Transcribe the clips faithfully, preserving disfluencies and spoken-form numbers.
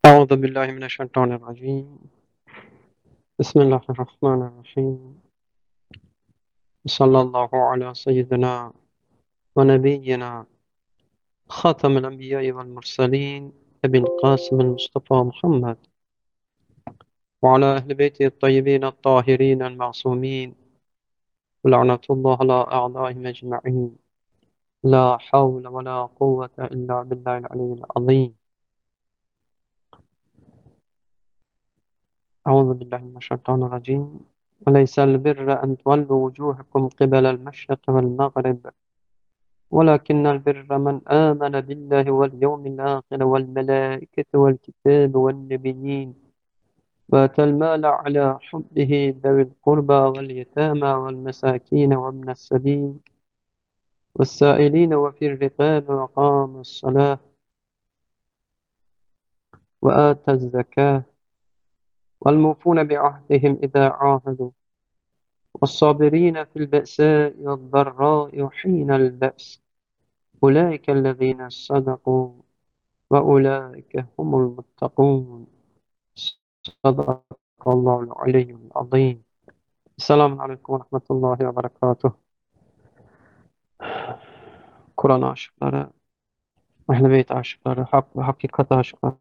أعوذ بالله من الشيطان الرجيم. بسم الله الرحمن الرحيم. صلى الله على سيدنا ونبينا خاتم الأنبياء والمرسلين أبي القاسم المصطفى محمد وعلى أهل بيته الطيبين الطاهرين المعصومين ولعنة الله على أعدائهم أجمعين. لا حول ولا قوة إلا بالله العلي العظيم. أعوذ بالله من الشيطان الرجيم. وليس البر أن تولوا وجوهكم قبل المشرق والمغرب ولكن البر من آمن بالله واليوم الآخر والملائكة والكتاب والنبيين وآتى المال على حبه ذوي القربى واليتامى والمساكين وابن السبيل والسائلين وفي الرقاب وأقام الصلاة وآتى الزكاة والموفون بعهدهم إذا عاهدوا والصابرين في البأساء والضراء وحين البأس أولئك الذين صدقوا وأولئك هم المتقون. صدق الله العلي العظيم. Selamun Aleyküm ve Rahmetullahi ve Berekatuhu. Kur'an aşıkları, Ehl-i Beyt aşıkları, hak ve hakikat aşıkları,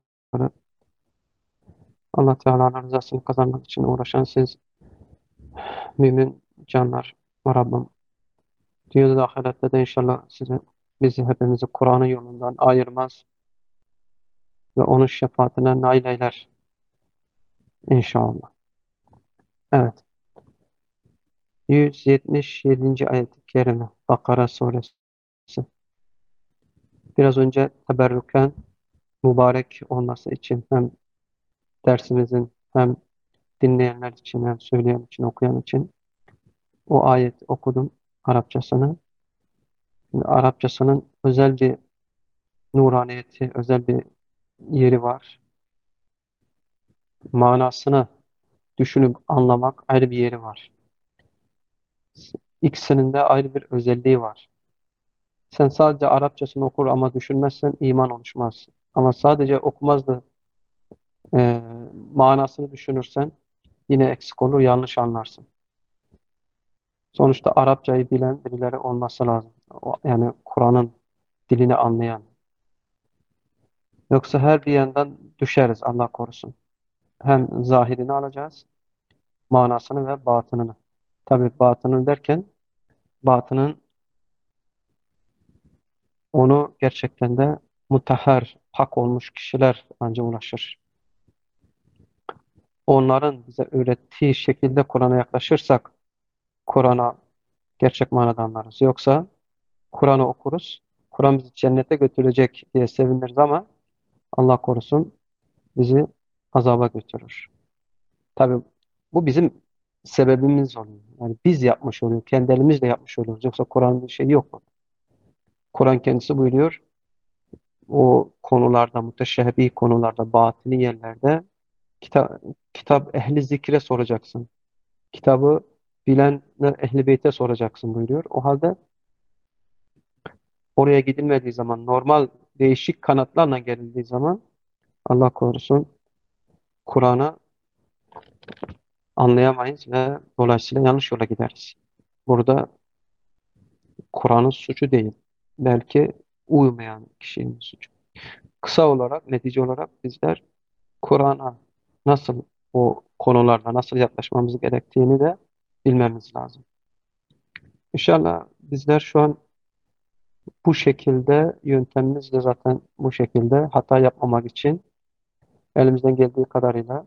Allah Teala'nın rızasını kazanmak için uğraşan siz mümin canlar ve Rabbim. Dünyada da ahirette de inşallah sizi, bizi hepimizi Kur'an'ın yolundan ayırmaz ve onun şefaatine nail eyler inşallah. Evet. yüz yetmiş yedinci ayet-i kerime Bakara suresi. Biraz önce teberrüken mübarek olması için hem dersimizin hem dinleyenler için hem söyleyen için okuyan için o ayet okudum Arapçasını. Şimdi Arapçasının özel bir nuraniyeti, özel bir yeri var. Manasını düşünüp anlamak ayrı bir yeri var. İkisinin de ayrı bir özelliği var. Sen sadece Arapçasını okur ama düşünmezsen iman oluşmaz. Ama sadece okumaz da e, manasını düşünürsen yine eksik olur, yanlış anlarsın. Sonuçta Arapçayı bilen birileri olması lazım. O- Yani Kur'an'ın dilini anlayan. Yoksa her bir yandan düşeriz Allah korusun. Hem zahirini alacağız, manasını ve batınını. Tabii batının derken batının onu gerçekten de mutahhar, pak olmuş kişiler ancak ulaşır. Onların bize öğrettiği şekilde Kur'an'a yaklaşırsak Kur'an'a gerçek manada anlarız. Yoksa Kur'an'ı okuruz. Kur'an bizi cennete götürecek diye seviniriz ama Allah korusun bizi azaba götürür. Tabii bu bizim sebebimiz oluyor. Yani biz yapmış oluyoruz. Kendi elimizle yapmış oluyoruz. Yoksa Kur'an'ın bir şeyi yok. Kur'an kendisi buyuruyor. O konularda, müteşebbih konularda, batini yerlerde kitap, kitap ehli zikre soracaksın. Kitabı bilen ehli beyte soracaksın buyuruyor. O halde oraya gidilmediği zaman, normal değişik kanatlarla gelindiği zaman Allah korusun Kur'an'ı anlayamayız ve dolayısıyla yanlış yola gideriz. Burada Kur'an'ın suçu değil. Belki uymayan kişinin suçu. Kısa olarak, netice olarak bizler Kur'an'a nasıl o konularda nasıl yaklaşmamız gerektiğini de bilmemiz lazım. İnşallah bizler şu an bu şekilde yöntemimiz de zaten bu şekilde hata yapmamak için elimizden geldiği kadarıyla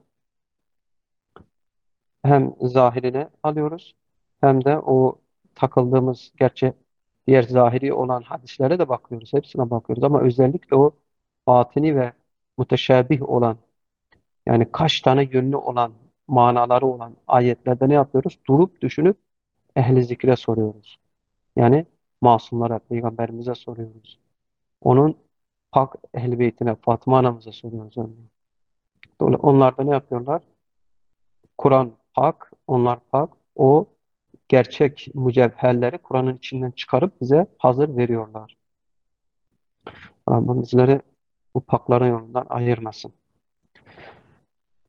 hem zahirini alıyoruz hem de o takıldığımız gerçi diğer zahiri olan hadislere de bakıyoruz. Hepsine bakıyoruz ama özellikle o batini ve müteşabih olan yani kaç tane yönlü olan manaları olan ayetlerde ne yapıyoruz? Durup düşünüp ehli zikre soruyoruz. Yani masumlara, peygamberimize soruyoruz. Onun pak ehli beytine, Fatıma anamıza soruyoruz. Örneğin. Dolayısıyla onlar da ne yapıyorlar? Kur'an pak, onlar pak. O gerçek mücevherleri Kur'an'ın içinden çıkarıp bize hazır veriyorlar. Rabbim bizleri bu pakların yolundan ayırmasın.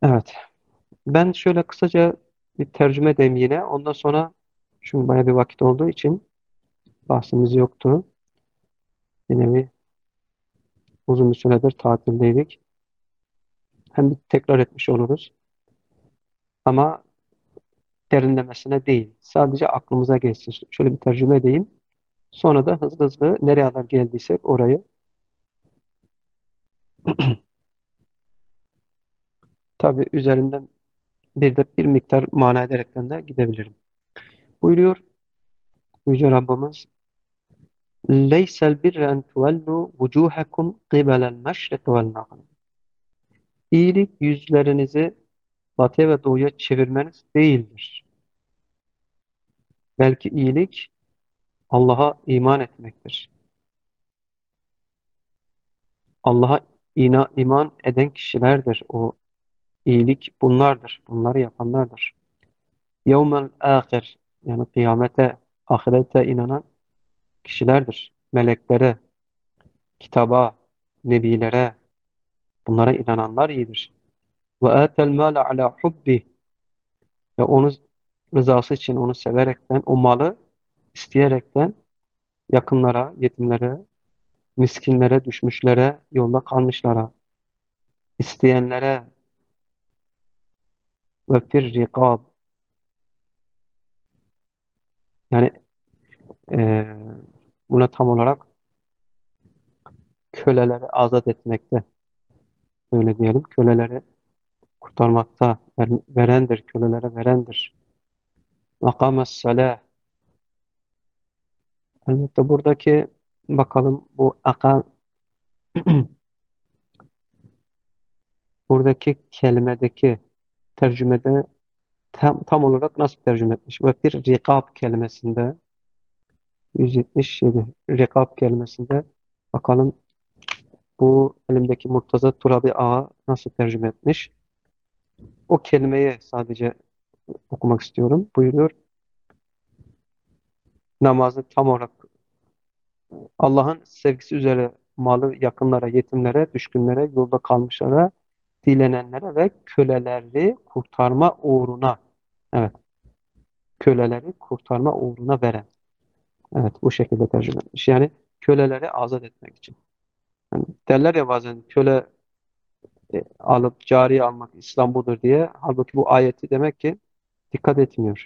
Evet. Ben şöyle kısaca bir tercüme edeyim yine. Ondan sonra çünkü bayağı bir vakit olduğu için bahsimiz yoktu. Yine bir uzun bir süredir tatildeydik. Hem bir tekrar etmiş oluruz. Ama derinlemesine değil. Sadece aklımıza geçsin. Şöyle bir tercüme edeyim. Sonra da hızlı hızlı nereye kadar geldiysek orayı tabii üzerinden bir de bir miktar mana ederekten de gidebilirim. Buyuruyor Yüce Rabbimiz Leysel birre en tuvellu vucuhakum qibelel meşrik vel mağrib. İyilik yüzlerinizi batıya ve doğuya çevirmeniz değildir. Belki iyilik Allah'a iman etmektir. Allah'a ina, iman eden kişilerdir. O iyilik bunlardır. Bunları yapanlardır. Yevmel ahir yani kıyamete, ahirete inanan kişilerdir. Meleklere, kitaba, nebilere, bunlara inananlar iyidir. Ve atel mâle ala hubbi ve onu rızası için onu severekten, o malı isteyerekten yakınlara, yetimlere, miskinlere, düşmüşlere, yolda kalmışlara, isteyenlere ve fir rikab yani eee, buna tam olarak köleleri azat etmekte öyle diyelim. Köleleri kurtarmakta ver- verendir, kölelere verendir. Makames salah. Elbette buradaki bakalım bu akam buradaki kelimedeki tercümede tam, tam olarak nasıl tercüme etmiş? Ve bir rikab kelimesinde yüz yetmiş yedi rikab kelimesinde bakalım bu elimdeki Murtaza Turabi Ağa nasıl tercüme etmiş? O kelimeyi sadece okumak istiyorum. Buyuruyor. Namazı tam olarak Allah'ın sevgisi üzere malı yakınlara, yetimlere, düşkünlere, yolda kalmışlara, dilenenlere ve köleleri kurtarma uğruna, evet, köleleri kurtarma uğruna veren. Evet, bu şekilde tercüme etmiş. Yani köleleri azat etmek için. Yani derler ya bazen köle e, alıp cariye almak İslam budur diye. Halbuki bu ayeti demek ki dikkat etmiyor.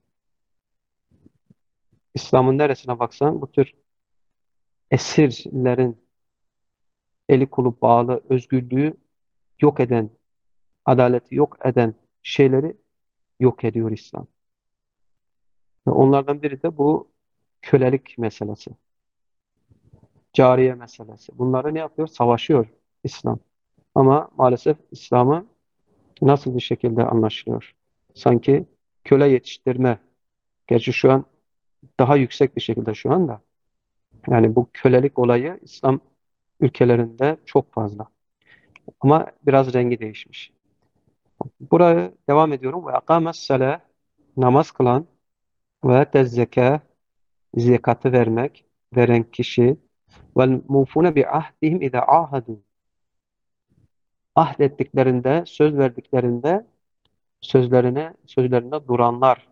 İslam'ın neresine baksan bu tür esirlerin eli kolu bağlı özgürlüğü yok eden, adaleti yok eden şeyleri yok ediyor İslam. Ve onlardan biri de bu kölelik meselesi, cariye meselesi. Bunları ne yapıyor? Savaşıyor İslam. Ama maalesef İslam'ı nasıl bir şekilde anlaşılıyor? Sanki köle yetiştirme, gerçi şu an daha yüksek bir şekilde şu anda. Yani bu kölelik olayı İslam ülkelerinde çok fazla. Ama biraz rengi değişmiş. Buraya devam ediyorum. Ve akames salah namaz kılan ve tezzeke zekatı vermek veren kişi vel mufune bi ahdihim ida ahadu ahdettiklerinde söz verdiklerinde sözlerine sözlerinde duranlar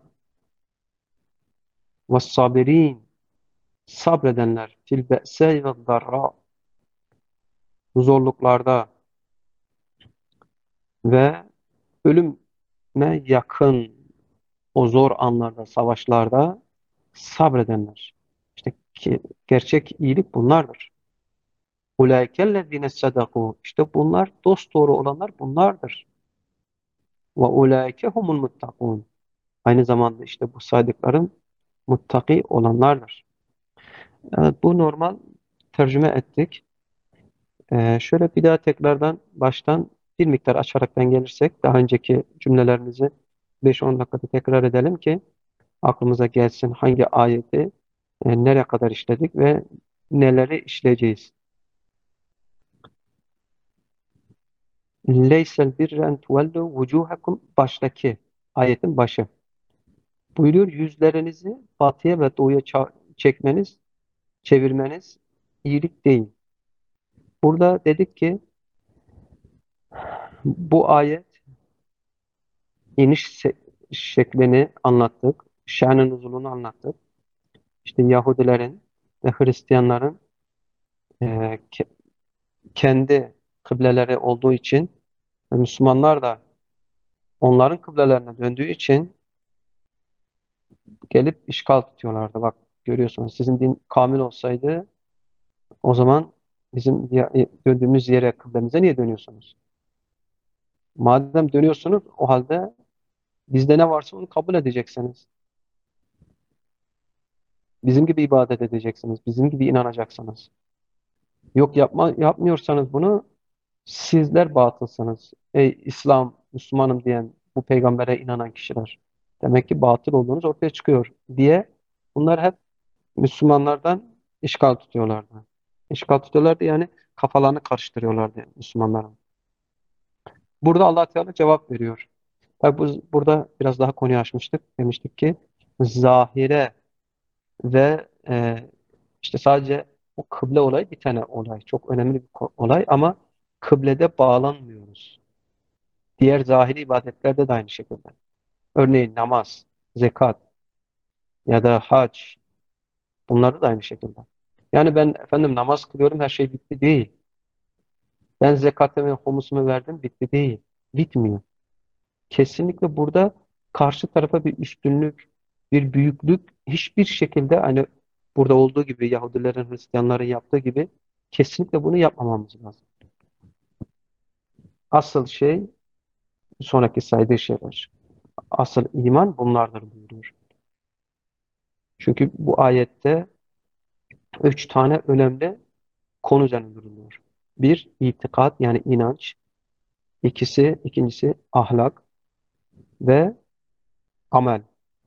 ve sabirin sabredenler fil be'se ve darra zorluklarda ve ölüme yakın o zor anlarda, savaşlarda sabredenler. İşte ki, gerçek iyilik bunlardır. Ulaikellezine sadaku. İşte bunlar dosdoğru olanlar bunlardır. Ve ulaike humul muttakun. Aynı zamanda işte bu saydıklarım muttaki olanlardır. Evet, bu normal tercüme ettik. Ee, şöyle bir daha tekrardan baştan bir miktar açaraktan gelirsek daha önceki cümlelerimizi beş on dakikada tekrar edelim ki aklımıza gelsin hangi ayeti e, nereye kadar işledik ve neleri işleyeceğiz. Leysel birre en tuvellu vucuhakum baştaki ayetin başı. Buyuruyor yüzlerinizi batıya ve doğuya ça- çekmeniz, çevirmeniz iyilik değil. Burada dedik ki bu ayet iniş se- şeklini anlattık. Şen-i nuzulunu anlattık. İşte Yahudilerin ve Hristiyanların e, ke- kendi kıbleleri olduğu için ve Müslümanlar da onların kıblelerine döndüğü için gelip işgal tutuyorlardı. Bak görüyorsunuz sizin din kamil olsaydı o zaman bizim ya- döndüğümüz yere kıblemize niye dönüyorsunuz? Madem dönüyorsunuz o halde bizde ne varsa onu kabul edeceksiniz. Bizim gibi ibadet edeceksiniz. Bizim gibi inanacaksınız. Yok yapma, yapmıyorsanız bunu sizler batılsınız. Ey İslam, Müslümanım diyen bu peygambere inanan kişiler. Demek ki batıl olduğunuz ortaya çıkıyor diye bunlar hep Müslümanlardan işgal tutuyorlardı. İşgal tutuyorlardı yani kafalarını karıştırıyorlardı Müslümanların. Burada Allah Teala cevap veriyor. Tabi bu, burada biraz daha konuyu açmıştık. Demiştik ki zahire ve e, işte sadece o kıble olayı bir tane olay. Çok önemli bir ko- olay ama kıblede bağlanmıyoruz. Diğer zahiri ibadetlerde de aynı şekilde. Örneğin namaz, zekat ya da hac bunlarda da aynı şekilde. Yani ben efendim namaz kılıyorum her şey bitti değil. Ben zekatımı, humusumu verdim bitti değil. Bitmiyor. Kesinlikle burada karşı tarafa bir üstünlük, bir büyüklük hiçbir şekilde hani burada olduğu gibi Yahudilerin, Hristiyanların yaptığı gibi kesinlikle bunu yapmamamız lazım. Asıl şey sonraki saydığı şeyler. Asıl iman bunlardır buyuruyor. Çünkü bu ayette üç tane önemli konu üzerine duruluyor. Bir, itikat yani inanç. İkisi, ikincisi ahlak ve amel.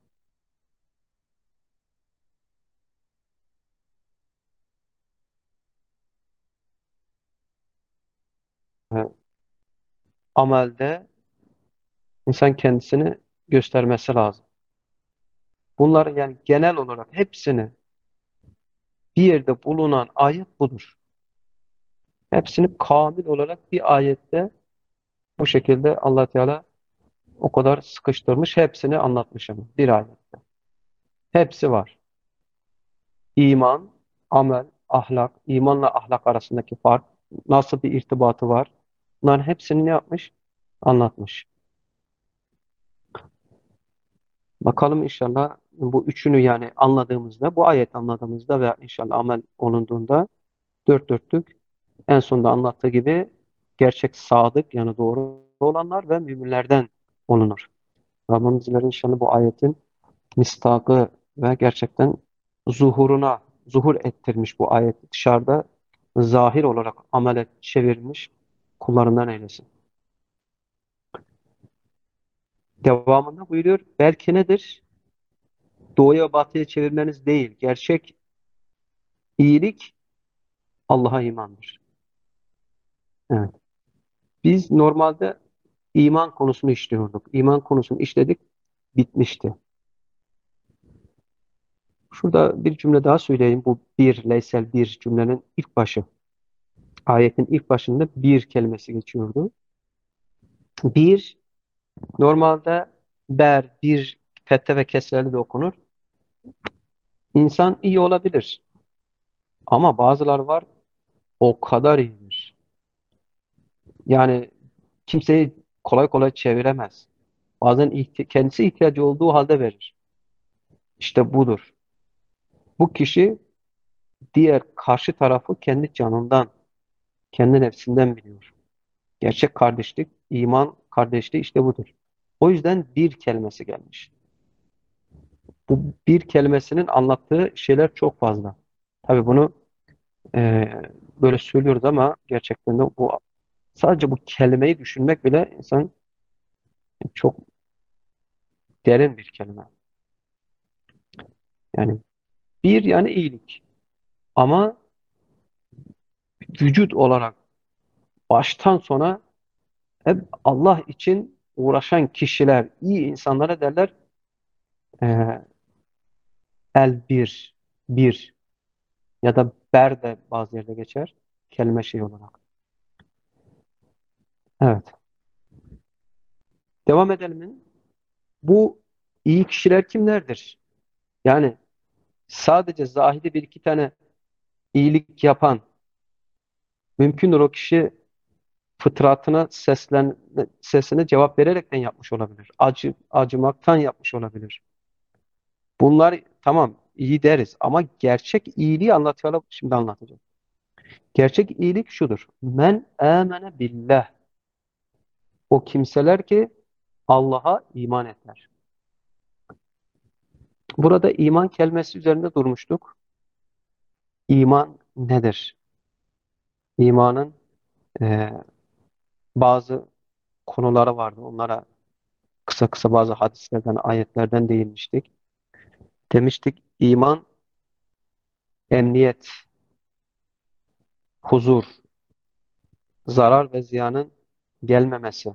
Evet. Amelde insan kendisini göstermesi lazım. Bunların yani genel olarak hepsini bir yerde bulunan ayet budur. Hepsini kamil olarak bir ayette bu şekilde Allah Teala o kadar sıkıştırmış, hepsini anlatmış ama bir ayet. Hepsi var. İman, amel, ahlak, imanla ahlak arasındaki fark, nasıl bir irtibatı var? Bunların hepsini ne yapmış? Anlatmış. Bakalım inşallah bu üçünü yani anladığımızda, bu ayet anladığımızda ve inşallah amel olunduğunda dört dörtlük en sonunda anlattığı gibi gerçek sadık yani doğru olanlar ve müminlerden olunur. Rabbimiz bizleri inşallah bu ayetin mistakı ve gerçekten zuhuruna zuhur ettirmiş bu ayet dışarıda zahir olarak amele çevirmiş kullarından eylesin. Devamında buyuruyor belki nedir? Doğuya batıya çevirmeniz değil. Gerçek iyilik Allah'a imandır. Evet. Biz normalde iman konusunu işliyorduk. İman konusunu işledik, bitmişti. Şurada bir cümle daha söyleyeyim. Bu bir, leysel bir cümlenin ilk başı. Ayetin ilk başında bir kelimesi geçiyordu. Bir, normalde ber, bir, fette ve kesreli de okunur. İnsan iyi olabilir. Ama bazıları var o kadar iyidir. Yani kimseyi kolay kolay çeviremez. Bazen ihti- kendisi ihtiyacı olduğu halde verir. İşte budur. Bu kişi diğer karşı tarafı kendi canından, kendi nefsinden biliyor. Gerçek kardeşlik, iman kardeşliği işte budur. O yüzden bir kelimesi gelmiş. Bu bir kelimesinin anlattığı şeyler çok fazla. Tabii bunu e, böyle söylüyoruz ama gerçekten de bu sadece bu kelimeyi düşünmek bile insan çok derin bir kelime. Yani bir yani iyilik. Ama vücut olarak baştan sona hep Allah için uğraşan kişiler, iyi insanlara derler e, el bir, bir ya da ber de bazı yerde geçer kelime şey olarak. Evet. Devam edelim mi? Bu iyi kişiler kimlerdir? Yani sadece zahide bir iki tane iyilik yapan, mümkündür o kişi fıtratına seslen, sesine cevap vererekten yapmış olabilir. Acı, acımaktan yapmış olabilir. Bunlar tamam iyi deriz ama gerçek iyiliği anlatıyorlar. Şimdi anlatacağım. Gerçek iyilik şudur. Men amene billah. O kimseler ki Allah'a iman eder. Burada iman kelimesi üzerinde durmuştuk. İman nedir? İmanın e, bazı konuları vardı. Onlara kısa kısa bazı hadislerden, ayetlerden değinmiştik. Demiştik iman, emniyet, huzur, zarar ve ziyanın gelmemesi.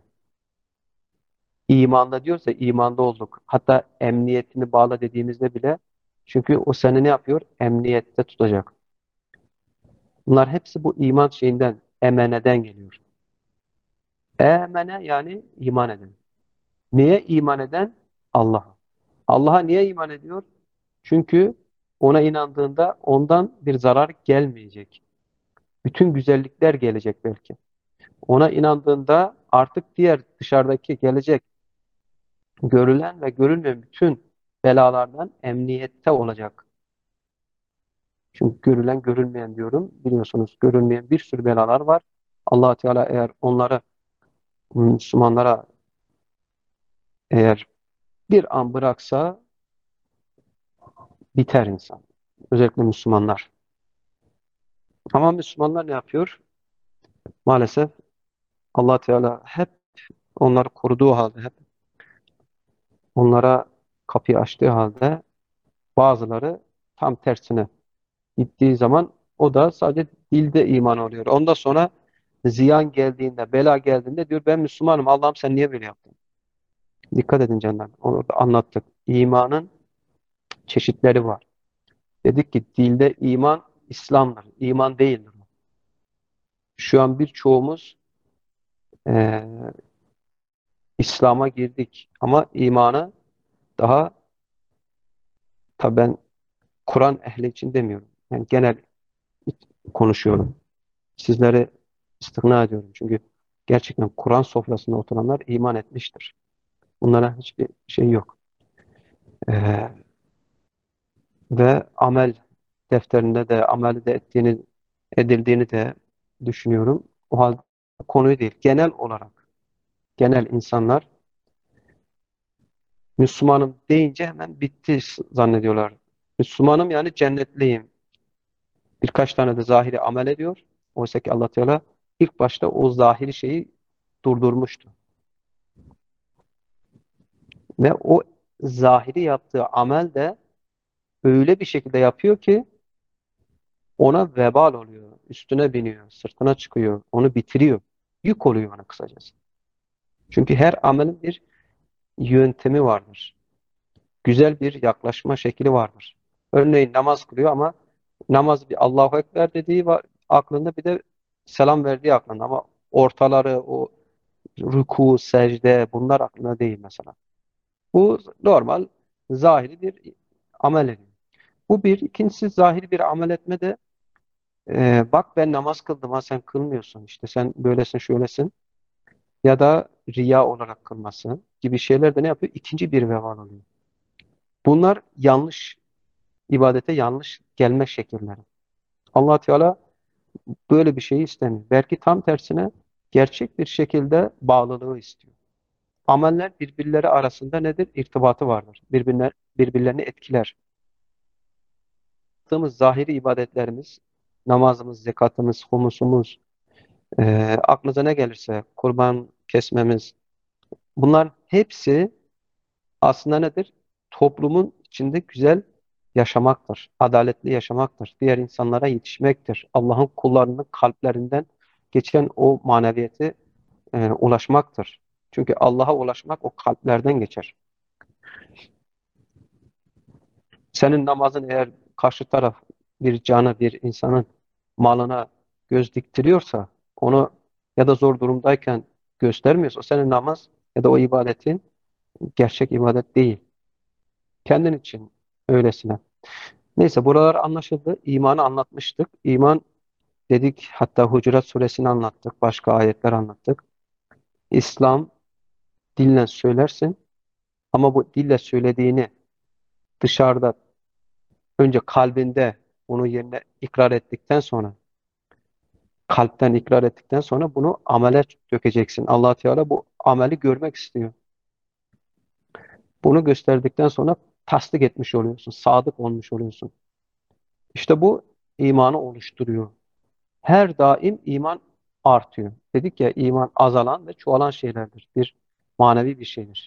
İmanda diyorsa imanda olduk. Hatta emniyetini bağla dediğimizde bile çünkü o seni ne yapıyor? Emniyette tutacak. Bunlar hepsi bu iman şeyinden, emeneden geliyor. Emene yani iman eden. Neye iman eden? Allah'a. Allah'a niye iman ediyor? Çünkü ona inandığında ondan bir zarar gelmeyecek. Bütün güzellikler gelecek belki. Ona inandığında artık diğer dışarıdaki gelecek görülen ve görülmeyen bütün belalardan emniyette olacak. Çünkü görülen görülmeyen diyorum. Biliyorsunuz görülmeyen bir sürü belalar var. Allah Teala eğer onları Müslümanlara eğer bir an bıraksa biter insan. Özellikle Müslümanlar. Ama Müslümanlar ne yapıyor? Maalesef Allah Teala hep onları koruduğu halde, hep onlara kapıyı açtığı halde bazıları tam tersine gittiği zaman o da sadece dilde iman oluyor. Ondan sonra ziyan geldiğinde, bela geldiğinde diyor ben Müslümanım. Allah'ım sen niye böyle yaptın? Dikkat edin canlar. Onu da anlattık. İmanın çeşitleri var. Dedik ki dilde iman İslam'dır. İman değildir. Şu an birçoğumuz eee İslam'a girdik ama imanı daha tabi ben Kur'an ehli için demiyorum. Yani genel konuşuyorum. Sizleri istikna ediyorum. Çünkü gerçekten Kur'an sofrasında oturanlar iman etmiştir. Bunlara hiçbir şey yok. Ee, ve amel defterinde de amel de ettiğini, edildiğini de düşünüyorum. O halde konuyu değil. Genel olarak genel insanlar Müslümanım deyince hemen bitti zannediyorlar. Müslümanım yani cennetliyim. Birkaç tane de zahiri amel ediyor. Oysa ki Allah Teala ilk başta o zahiri şeyi durdurmuştu. Ve o zahiri yaptığı amel de öyle bir şekilde yapıyor ki ona vebal oluyor. Üstüne biniyor, sırtına çıkıyor, onu bitiriyor. Yük oluyor ona kısacası. Çünkü her amelin bir yöntemi vardır. Güzel bir yaklaşma şekli vardır. Örneğin namaz kılıyor ama namaz bir Allahu Ekber dediği var aklında bir de selam verdiği aklında ama ortaları o ruku, secde bunlar aklına değil mesela. Bu normal zahiri bir amel ediyor. Bu bir. İkincisi zahiri bir amel etme de e, bak ben namaz kıldım ha sen kılmıyorsun işte sen böylesin şöylesin ya da riya olarak kılması gibi şeyler de ne yapıyor? İkinci bir vebal oluyor. Bunlar yanlış ibadete yanlış gelme şekilleri. Allah Teala böyle bir şeyi istemiyor. Belki tam tersine gerçek bir şekilde bağlılığı istiyor. Ameller birbirleri arasında nedir? İrtibatı vardır. Birbirine, birbirlerini etkiler. Yaptığımız zahiri ibadetlerimiz, namazımız, zekatımız, humusumuz, e, aklınıza ne gelirse, kurban kesmemiz, bunlar hepsi aslında nedir? Toplumun içinde güzel yaşamaktır, adaletli yaşamaktır, diğer insanlara yetişmektir. Allah'ın kullarının kalplerinden geçen o maneviyete e, ulaşmaktır. Çünkü Allah'a ulaşmak o kalplerden geçer. Senin namazın eğer karşı taraf bir canı, bir insanın malına göz diktiriyorsa, onu ya da zor durumdayken göstermiyorsa, o senin namaz ya da o ibadetin Gerçek ibadet değil. Kendin için öylesine. Neyse buralar anlaşıldı. İmanı anlatmıştık. İman dedik, hatta Hucurat suresini anlattık. Başka ayetler anlattık. İslam dille söylersin ama bu dille söylediğini dışarıda önce kalbinde bunu yerine ikrar ettikten sonra, kalpten ikrar ettikten sonra bunu amele dökeceksin. Allah Teala bu ameli görmek istiyor. Bunu gösterdikten sonra tasdik etmiş oluyorsun, sadık olmuş oluyorsun. İşte bu imanı oluşturuyor. Her daim iman artıyor. Dedik ya, iman azalan ve çoğalan şeylerdir. Bir manevi bir şeydir.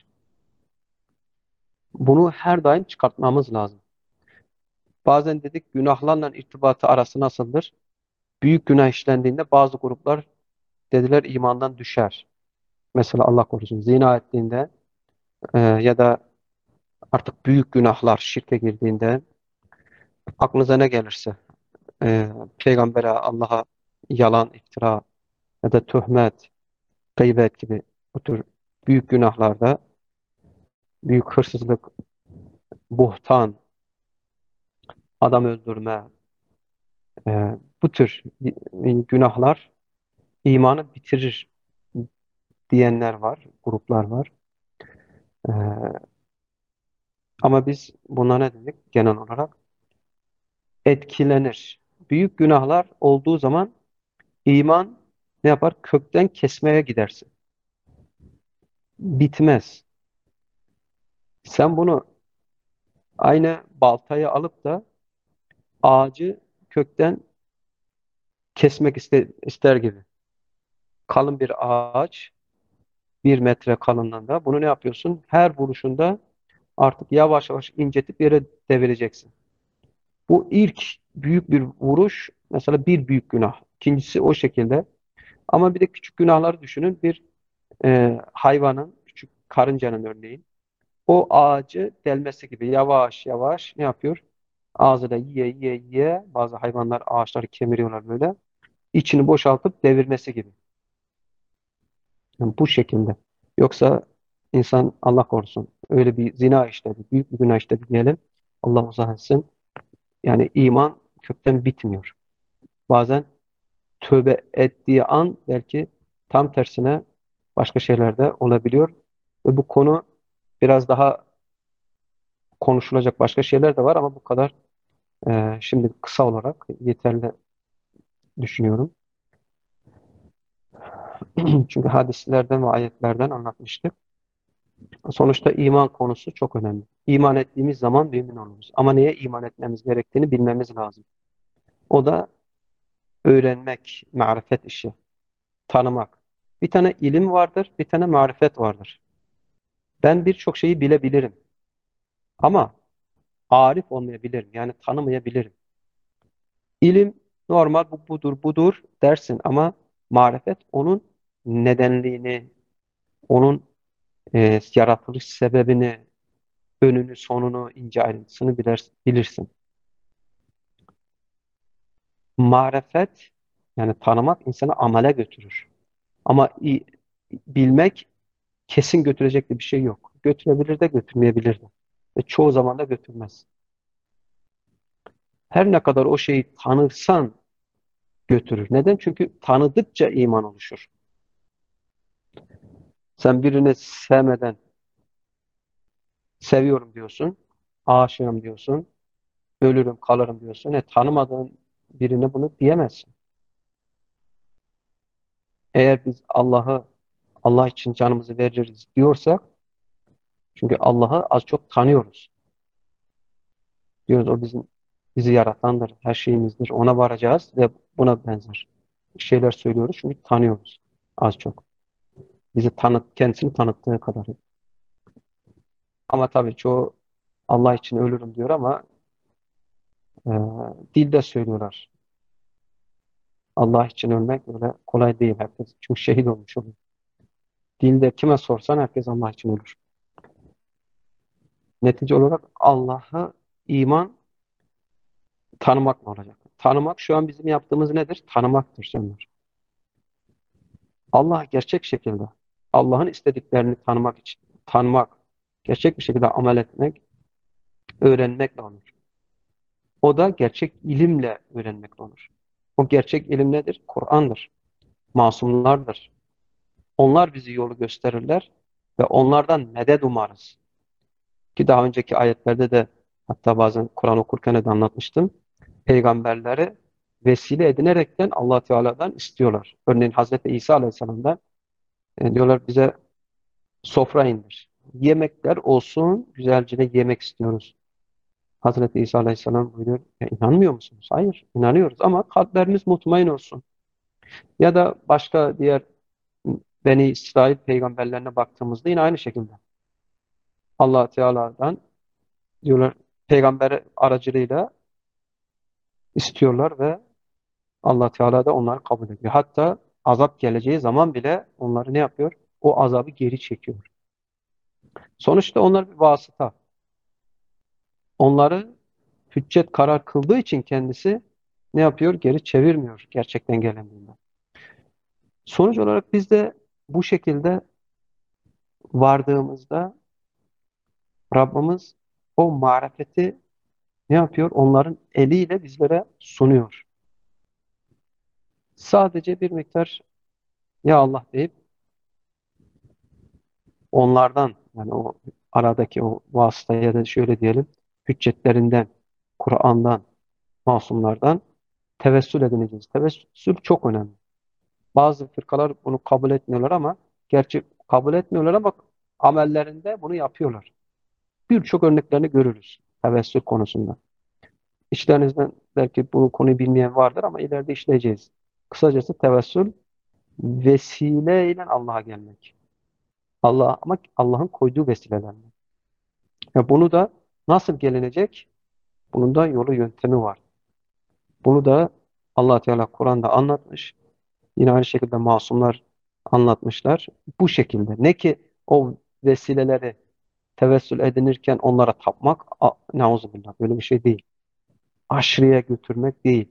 Bunu her daim çıkartmamız lazım. Bazen dedik günahlarla irtibatı arası nasıldır? Büyük günah işlendiğinde bazı gruplar dediler imandan düşer. Mesela Allah korusun zina ettiğinde e, ya da artık büyük günahlar şirke girdiğinde aklınıza ne gelirse e, peygambere, Allah'a yalan, iftira ya da töhmet, gıybet gibi bu tür büyük günahlarda büyük hırsızlık, buhtan, adam öldürme, e, bu tür günahlar imanı bitirir diyenler var, gruplar var. E, Ama biz buna ne dedik genel olarak? Etkilenir. Büyük günahlar olduğu zaman iman ne yapar? Kökten kesmeye gidersin. Bitmez. Sen bunu aynı baltayı alıp da ağacı kökten kesmek iste- ister gibi. Kalın bir ağaç, bir metre kalınlığında. Bunu ne yapıyorsun? Her vuruşunda artık yavaş yavaş incetip yere devireceksin. Bu ilk büyük bir vuruş, mesela bir büyük günah. İkincisi o şekilde. Ama bir de küçük günahları düşünün. Bir e, hayvanın, küçük karıncanın örneğin, o ağacı delmesi gibi yavaş yavaş ne yapıyor? Ağzıyla yiye yiye yiye, bazı hayvanlar ağaçları kemiriyorlar böyle. İçini boşaltıp devirmesi gibi. Yani bu şekilde. Yoksa insan Allah korusun öyle bir zina işledi, büyük bir günah işledi diyelim. Allah uzak etsin. Yani iman kökten bitmiyor. Bazen tövbe ettiği an belki tam tersine başka şeyler de olabiliyor. Ve bu konu biraz daha konuşulacak başka şeyler de var ama bu kadar e, şimdi kısa olarak yeterli düşünüyorum. Çünkü hadislerden ve ayetlerden anlatmıştık. Sonuçta iman konusu çok önemli. İman ettiğimiz zaman mümin oluruz. Ama neye iman etmemiz gerektiğini bilmemiz lazım. O da öğrenmek, marifet işi, tanımak. Bir tane ilim vardır, bir tane marifet vardır. Ben birçok şeyi bilebilirim ama arif olmayabilirim. Yani tanımayabilirim. İlim normal bu budur budur dersin ama marifet onun nedenliğini, onun e, yaratılış sebebini, önünü, sonunu, ince ayrıntısını bilir, bilirsin. Marifet yani tanımak insanı amele götürür. Ama i- bilmek kesin götürecek de bir şey yok. Götürebilir de götürmeyebilir de. Ve çoğu zaman da götürmez. Her ne kadar o şeyi tanırsan götürür. Neden? Çünkü tanıdıkça iman oluşur. Sen birini sevmeden seviyorum diyorsun, aşığım diyorsun, ölürüm kalırım diyorsun. E, tanımadığın birine bunu diyemezsin. Eğer biz Allah'ı Allah için canımızı veririz diyorsak, çünkü Allah'ı az çok tanıyoruz. Diyoruz o bizim bizi yaratandır, her şeyimizdir. Ona varacağız ve buna benzer şeyler söylüyoruz çünkü tanıyoruz az çok. Bizi tanıt, kendisini tanıttığı kadar. Ama tabii çoğu Allah için ölürüm diyor ama e, dilde söylüyorlar. Allah için ölmek öyle kolay değil herkes. Çünkü şehit olmuş oluyor. Dilde kime sorsan herkes Allah için ölür. Netice olarak Allah'ı iman tanımak mı olacak? Tanımak şu an bizim yaptığımız nedir? Tanımaktır canlar. Allah gerçek şekilde Allah'ın istediklerini tanımak için tanımak. Gerçek bir şekilde amel etmek, öğrenmekle olur. O da gerçek ilimle öğrenmekle olur. O gerçek ilim nedir? Kur'an'dır. Masumlardır. Onlar bizi yolu gösterirler ve onlardan medet umarız. Ki daha önceki ayetlerde de hatta bazen Kur'an okurken de anlatmıştım. Peygamberleri vesile edinerekten Allah Teala'dan istiyorlar. Örneğin Hazreti İsa Aleyhisselam'dan e, diyorlar bize sofra indir. Yemekler olsun, güzelce de yemek istiyoruz. Hazreti İsa Aleyhisselam buyuruyor, ya inanmıyor musunuz? Hayır, inanıyoruz ama kalpleriniz mutmain olsun. Ya da başka diğer Beni İsrail peygamberlerine baktığımızda yine aynı şekilde. Allah Teala'dan diyorlar peygamber aracılığıyla istiyorlar ve Allah Teala da onları kabul ediyor. Hatta azap geleceği zaman bile onları ne yapıyor? O azabı geri çekiyor. Sonuçta onlar bir vasıta. Onları hüccet karar kıldığı için kendisi ne yapıyor? Geri çevirmiyor gerçekten gelenliğinden. Sonuç olarak biz de bu şekilde vardığımızda Rabbimiz o marifeti ne yapıyor? Onların eliyle bizlere sunuyor. Sadece bir miktar ya Allah deyip onlardan yani o aradaki o vasıta ya da şöyle diyelim hüccetlerinden, Kur'an'dan, masumlardan tevessül edineceğiz. Tevessül çok önemli. Bazı fırkalar bunu kabul etmiyorlar ama gerçi kabul etmiyorlar ama amellerinde bunu yapıyorlar. Birçok örneklerini görürüz tevessül konusunda. İçlerinizden belki bu konuyu bilmeyen vardır ama ileride işleyeceğiz. Kısacası tevessül vesileyle Allah'a gelmek. Allah ama Allah'ın koyduğu vesilelerle. Ve bunu da nasıl gelinecek? Bunun da yolu yöntemi var. Bunu da Allah Teala Kur'an'da anlatmış. Yine aynı şekilde masumlar anlatmışlar. Bu şekilde. Ne ki o vesileleri tevessül edinirken onlara tapmak, a- neuzubillah böyle bir şey değil. Aşırıya götürmek değil.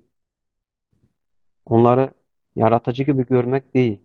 Onları yaratıcı gibi görmek değil.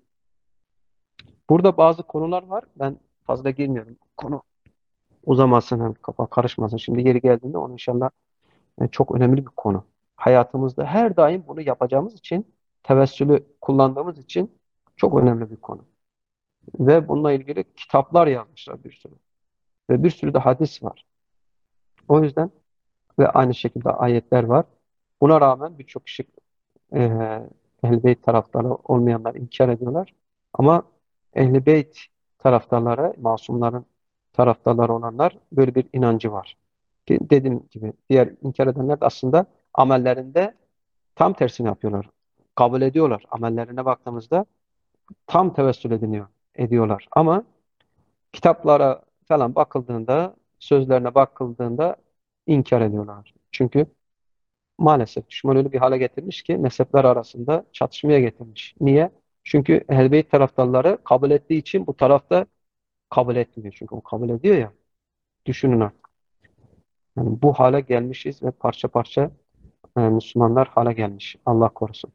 Burada bazı konular var. Ben fazla girmiyorum. Konu uzamasın, hem kafa karışmasın. Şimdi yeri geldiğinde onu inşallah e, çok önemli bir konu. Hayatımızda her daim bunu yapacağımız için, tevessülü kullandığımız için çok önemli bir konu. Ve bununla ilgili kitaplar yazmışlar bir sürü. Ve bir sürü de hadis var. O yüzden ve aynı şekilde ayetler var. Buna rağmen birçok kişi e, Ehl-i Beyt taraftarı olmayanlar inkar ediyorlar. Ama Ehl-i Beyt taraftarları, masumların taraftarları olanlar böyle bir inancı var. Ki dediğim gibi diğer inkar edenler de aslında amellerinde tam tersini yapıyorlar. Kabul ediyorlar. Amellerine baktığımızda tam tevessül ediniyor, ediyorlar. Ama kitaplara falan bakıldığında, sözlerine bakıldığında inkar ediyorlar. Çünkü maalesef düşman öyle bir hale getirmiş ki mezhepler arasında çatışmaya getirmiş. Niye? Çünkü Ehl-i Beyt taraftarları kabul ettiği için bu tarafta kabul etmiyor. Çünkü o kabul ediyor ya. Düşünün artık. Yani bu hale gelmişiz ve parça parça e, Müslümanlar hale gelmiş. Allah korusun.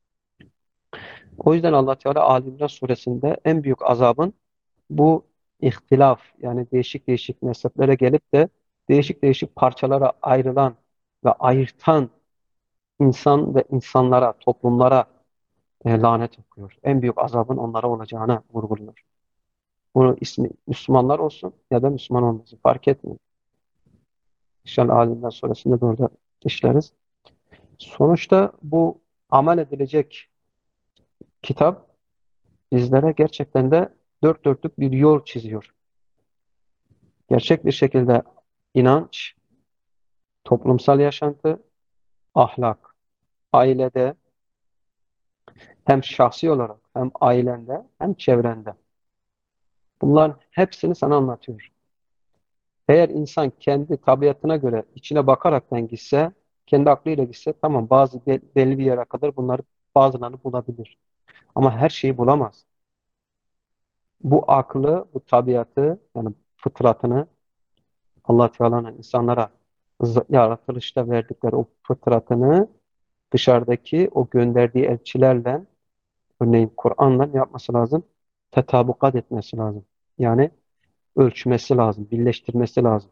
O yüzden Allah Teala Ali İmran suresinde en büyük azabın bu ihtilaf yani değişik değişik mezheplere gelip de değişik değişik parçalara ayrılan ve ayırtan insan ve insanlara, toplumlara e, lanet okuyor. En büyük azabın onlara olacağını vurguluyor. Bunu ismi Müslümanlar olsun ya da Müslüman olmasın fark etmiyor. İnşallah Alimler suresinde de orada işleriz. Sonuçta bu amel edilecek kitap bizlere gerçekten de dört dörtlük bir yol çiziyor. Gerçek bir şekilde inanç, toplumsal yaşantı, ahlak, ailede hem şahsi olarak hem ailende hem çevrende. Bunların hepsini sana anlatıyor. Eğer insan kendi tabiatına göre içine bakaraktan gitse, kendi aklıyla gitse tamam bazı be- belli bir yere kadar bunları bazılarını bulabilir. Ama her şeyi bulamaz. Bu aklı, bu tabiatı yani fıtratını Allah Teala'nın insanlara z- yaratılışta verdikleri o fıtratını dışarıdaki o gönderdiği elçilerle örneğin Kur'an'la ne yapması lazım? Tetabukat etmesi lazım. Yani ölçmesi lazım, birleştirmesi lazım.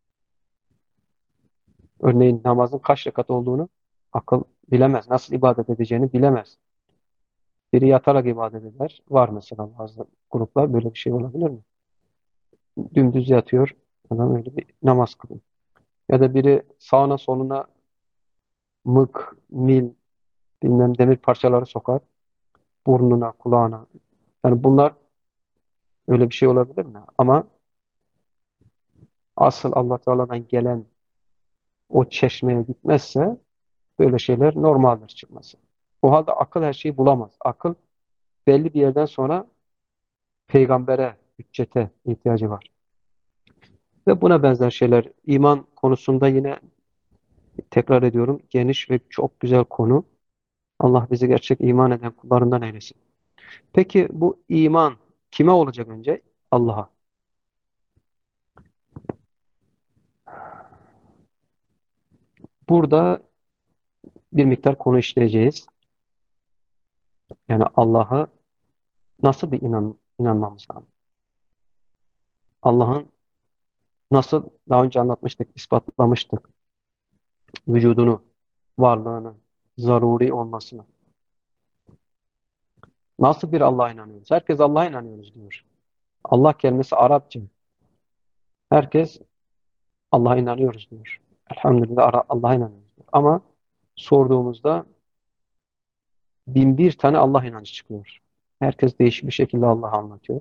Örneğin namazın kaç rekat olduğunu akıl bilemez. Nasıl ibadet edeceğini bilemez. Biri yatarak ibadet eder. Var mesela bazı gruplar, böyle bir şey olabilir mi? Dümdüz yatıyor. Adam öyle bir namaz kılıyor. Ya da biri sağına soluna mık, mil, bilmem demir parçaları sokar. Burnuna, kulağına. Yani bunlar, öyle bir şey olabilir mi? Ama asıl Allah Teala'dan gelen o çeşmeye gitmezse böyle şeyler normaldir çıkması. O halde akıl her şeyi bulamaz. Akıl belli bir yerden sonra peygambere, hüccete ihtiyacı var. Ve buna benzer şeyler iman konusunda yine tekrar ediyorum, geniş ve çok güzel konu. Allah bizi gerçek iman eden kullarından eylesin. Peki bu iman kime olacak önce? Allah'a. Burada bir miktar konu işleyeceğiz. Yani Allah'a nasıl bir inan inanmamız lazım? Allah'ın nasıl, daha önce anlatmıştık, ispatlamıştık, vücudunu, varlığını, zaruri olmasını. Nasıl bir Allah'a inanıyoruz? Herkes Allah'a inanıyoruz diyor. Allah kelimesi Arapça. Herkes Allah'a inanıyoruz diyor. Elhamdülillah Ara- Allah'a inanıyoruz diyor. Ama sorduğumuzda bin bir tane Allah inancı çıkıyor. Herkes değişik bir şekilde Allah'ı anlatıyor.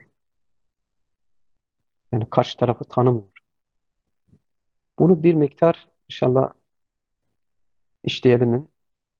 Yani karşı tarafı tanımıyor. Bunu bir miktar inşallah işleyelim mi?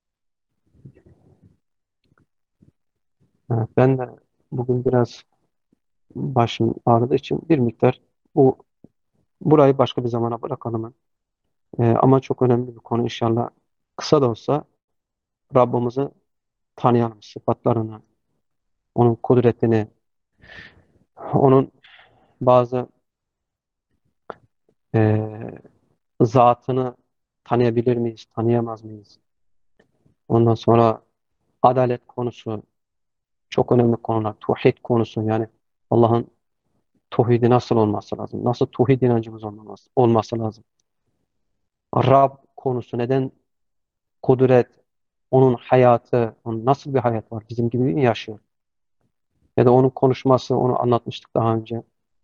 Evet, ben de bugün biraz başım ağrıdığı için bir miktar bu burayı başka bir zamana bırakalım. Ee, ama çok önemli bir konu inşallah. Kısa da olsa Rabbimizi tanıyalım, sıfatlarını, onun kudretini, onun bazı e, zatını tanıyabilir miyiz, tanıyamaz mıyız? Ondan sonra adalet konusu çok önemli konular. Tauhid konusu, yani Allah'ın tauhidi nasıl olması lazım? Nasıl tauhid inancımız olması, olması lazım? Rab konusu, neden kudret, onun hayatı, onun nasıl bir hayat var? Bizim gibi mi yaşıyor? Ya da onun konuşması, onu anlatmıştık daha önce.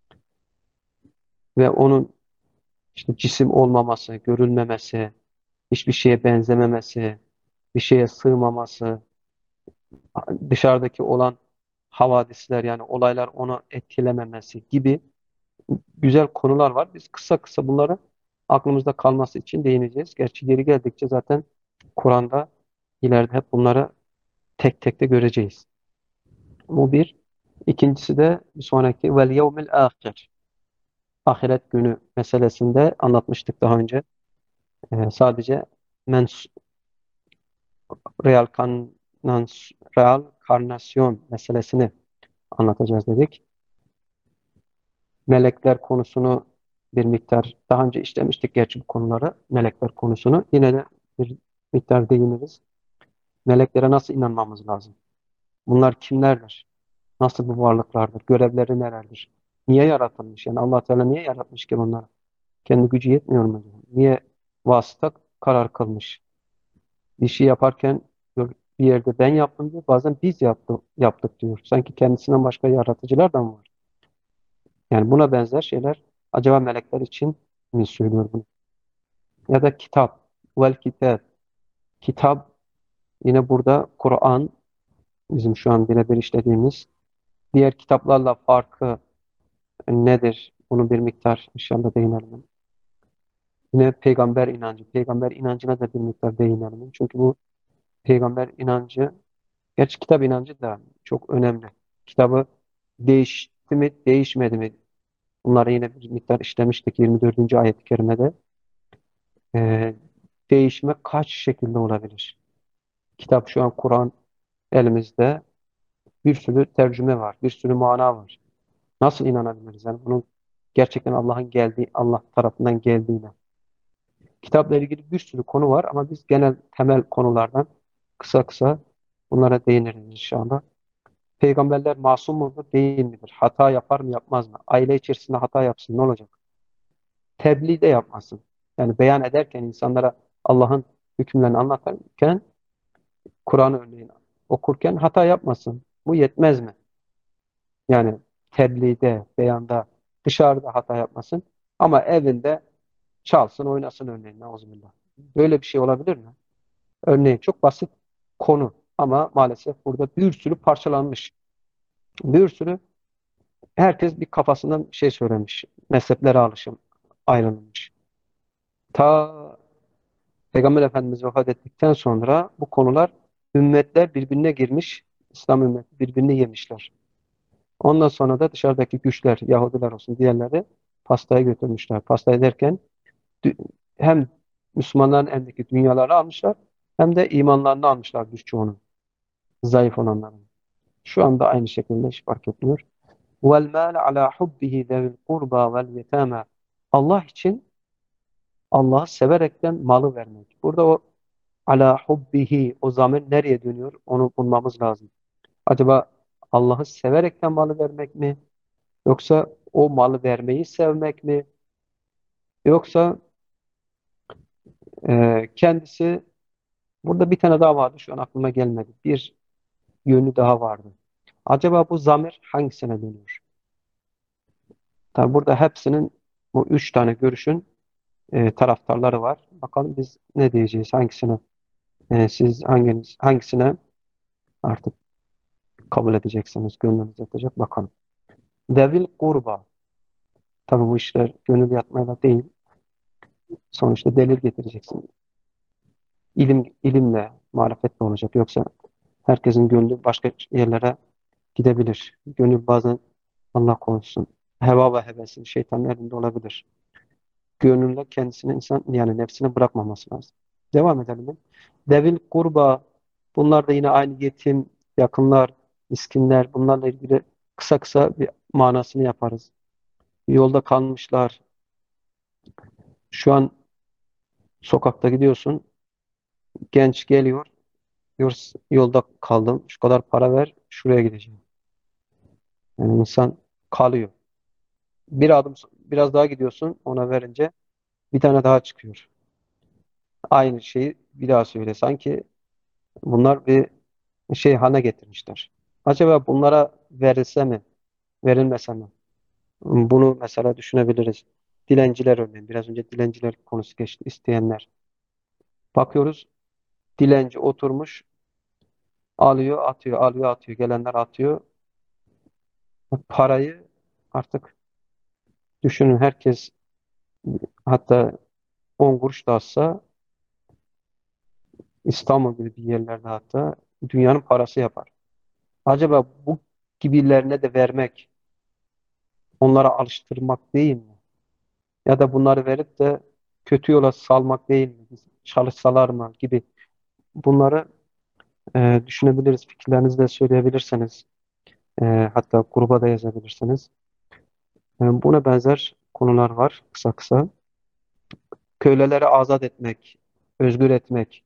Ve onun işte cisim olmaması, görülmemesi, hiçbir şeye benzememesi, bir şeye sığmaması, dışarıdaki olan havadisler, yani olaylar onu etkilememesi gibi güzel konular var. Biz kısa kısa bunları aklımızda kalması için değineceğiz. Gerçi geri geldikçe zaten Kur'an'da ileride hep bunları tek tek de göreceğiz. Bu bir. İkincisi de bir sonraki vel yevmil ahir. Ahiret günü meselesinde anlatmıştık daha önce. Ee, sadece mens real kanans real karnasyon meselesini anlatacağız dedik. Melekler konusunu bir miktar daha önce işlemiştik gerçi bu konuları. Melekler konusunu yine de bir miktar değiniriz. Meleklere nasıl inanmamız lazım? Bunlar kimlerdir? Nasıl bu varlıklardır? Görevleri nelerdir? Niye yaratılmış? Yani Allah Teala niye yaratmış ki bunları? Kendi gücü yetmiyor mu acaba? Niye vasıta karar kılmış? Bir şey yaparken diyor, bir yerde ben yaptım diyor. Bazen biz yaptı, yaptık diyor. Sanki kendisinden başka yaratıcılar da mı var? Yani buna benzer şeyler acaba melekler için mi söylüyor bunu? Ya da kitap. Vel kitap. Kitap yine burada Kur'an, bizim şu an birebir işlediğimiz, diğer kitaplarla farkı nedir? Bunu bir miktar inşallah değinelim. Yine peygamber inancı. Peygamber inancına da bir miktar değinelim. Çünkü bu peygamber inancı, gerçi kitap inancı da çok önemli. Kitabı değişti mi, değişmedi mi? Bunları yine bir miktar işlemiştik yirmi dördüncü ayet-i kerimede. Ee, Değişme kaç şekilde olabilir? Kitap, şu an Kur'an elimizde, bir sürü tercüme var, bir sürü mana var. Nasıl inanabiliriz? Yani bunun gerçekten Allah'ın geldiği, Allah tarafından geldiğine. Kitapla ilgili bir sürü konu var ama biz genel temel konulardan kısa kısa bunlara değiniriz inşallah. Peygamberler masum mudur, değil midir? Hata yapar mı, yapmaz mı? Aile içerisinde hata yapsın, ne olacak? Tebliğ de yapmasın. Yani beyan ederken, insanlara Allah'ın hükümlerini anlatırken, Kur'an örneğin okurken hata yapmasın. Bu yetmez mi? Yani tebliğde, beyanda, dışarıda hata yapmasın. Ama evinde çalsın, oynasın örneğin. Nauzubillah. Böyle bir şey olabilir mi? Örneğin çok basit konu ama maalesef burada bir sürü parçalanmış. Bir sürü herkes bir kafasından bir şey söylemiş. Mezheplere alışım ayrılmış. Ta Peygamber Efendimiz vefat ettikten sonra bu konular ümmetler birbirine girmiş. İslam ümmeti birbirini yemişler. Ondan sonra da dışarıdaki güçler, Yahudiler olsun diğerleri pastaya götürmüşler. Pasta ederken dü- hem Müslümanların elindeki dünyaları almışlar hem de imanlarını almışlar birçoğunun, zayıf olanların. Şu anda aynı şekilde hiç fark etmiyor. وَالْمَالَ عَلَى حُبِّهِ ذَوِ الْقُرْبَى وَالْيَتَامَى Allah için Allah'ı severekten malı vermek. Burada o ala hubbihi o zamir nereye dönüyor? Onu bulmamız lazım. Acaba Allah'ı severekten malı vermek mi? Yoksa o malı vermeyi sevmek mi? Yoksa e, kendisi burada bir tane daha vardı. Şu an aklıma gelmedi. Bir yönü daha vardı. Acaba bu zamir hangisine dönüyor? Tabi burada hepsinin bu üç tane görüşün e, taraftarları var. Bakalım biz ne diyeceğiz? Hangisine e, siz hanginiz hangisine artık kabul edeceksiniz, gönlünüz yatacak bakalım. Devil kurba. Tabi bu işler gönül yatmayla değil. Sonuçta delil getireceksin. İlim, ilimle, marifetle olacak. Yoksa herkesin gönlü başka yerlere gidebilir. Gönül bazen Allah korusun heva ve hevesin şeytanın elinde olabilir. Gönülle kendisine insan yani nefsine bırakmaması lazım. Devam edelim. Devil kurba. Bunlar da yine aynı yetim, yakınlar, miskinler. Bunlarla ilgili kısa kısa bir manasını yaparız. Yolda kalmışlar. Şu an sokakta gidiyorsun. Genç geliyor. Diyor, yolda kaldım. Şu kadar para ver. Şuraya gideceğim. Yani insan kalıyor. Bir adım biraz daha gidiyorsun. Ona verince bir tane daha çıkıyor. Aynı şeyi bir daha söyle. Sanki bunlar bir şey hane getirmişler. Acaba bunlara verilse mi? Verilmese mi? Bunu mesela düşünebiliriz. Dilenciler örneğin. Biraz önce dilenciler konusu geçti. İsteyenler. Bakıyoruz. Dilenci oturmuş. Alıyor, atıyor, alıyor, atıyor. Gelenler atıyor. Bu parayı artık düşünün herkes hatta on kuruş da atsa İstanbul gibi bir yerlerde hatta dünyanın parası yapar. Acaba bu gibilerine de vermek, onlara alıştırmak değil mi? Ya da bunları verip de kötü yola salmak değil mi? Biz çalışsalar mı gibi bunları e, düşünebiliriz. Fikirlerinizi de söyleyebilirsiniz. E, hatta gruba da yazabilirsiniz. E, buna benzer konular var kısa kısa. Köleleri azat etmek, özgür etmek,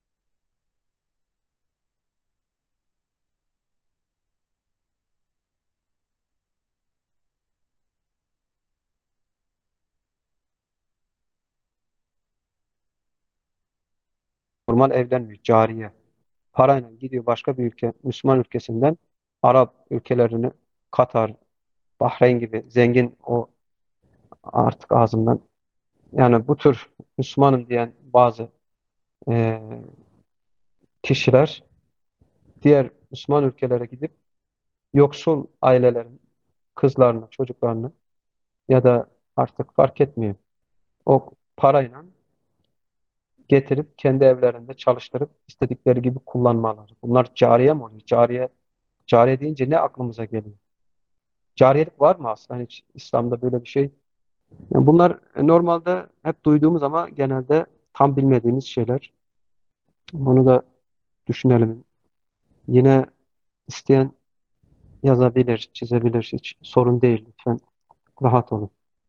normal evlenmiyor, cariye. Parayla gidiyor başka bir ülke, Müslüman ülkesinden Arap ülkelerini, Katar, Bahreyn gibi zengin o artık ağzından yani bu tür Müslümanım diyen bazı e, kişiler diğer Müslüman ülkelere gidip yoksul ailelerin kızlarını, çocuklarını ya da artık fark etmiyor. O parayla getirip kendi evlerinde çalıştırıp istedikleri gibi kullanmaları. Bunlar cariye mi oluyor? Cariye, cariye deyince ne aklımıza geliyor? Cariyelik var mı aslında? Hiç İslam'da böyle bir şey. Yani bunlar e, normalde hep duyduğumuz ama genelde tam bilmediğimiz şeyler. Bunu da düşünelim. Yine isteyen yazabilir, çizebilir. Hiç sorun değil. Lütfen rahat olun.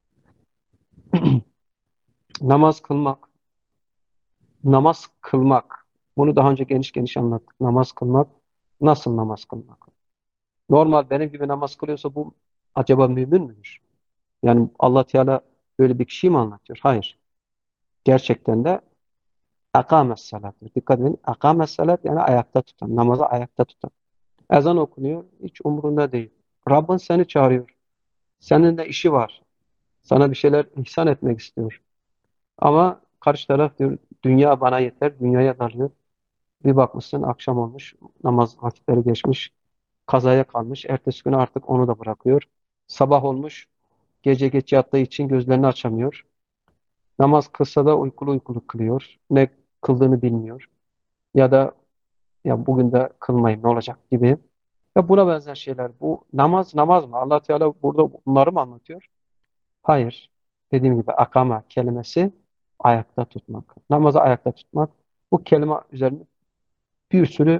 Namaz kılmak. Namaz kılmak. Bunu daha önce geniş geniş anlattık. Namaz kılmak. Nasıl namaz kılmak? Normal benim gibi namaz kılıyorsa bu acaba mümin müdür? Yani Allah Teala böyle bir kişiyi mi anlatıyor? Hayır. Gerçekten de akames salat. Dikkat edin. Akames salat yani ayakta tutan. Namazı ayakta tutan. Ezan okunuyor. Hiç umurunda değil. Rabbin seni çağırıyor. Senin de işi var. Sana bir şeyler ihsan etmek istiyor. Ama karşı taraf diyor dünya bana yeter. Dünyaya dalıyor. Bir bakmışsın akşam olmuş. Namaz vakitleri geçmiş. Kazaya kalmış. Ertesi günü artık onu da bırakıyor. Sabah olmuş. Gece geç yattığı için gözlerini açamıyor. Namaz kılsa da uykulu uykulu kılıyor. Ne kıldığını bilmiyor. Ya da ya bugün de kılmayayım ne olacak gibi. Ya buna benzer şeyler. Bu namaz namaz mı? Allah Teala burada bunları mı anlatıyor? Hayır. Dediğim gibi akama kelimesi ayakta tutmak. Namazı ayakta tutmak. Bu kelime üzerine bir sürü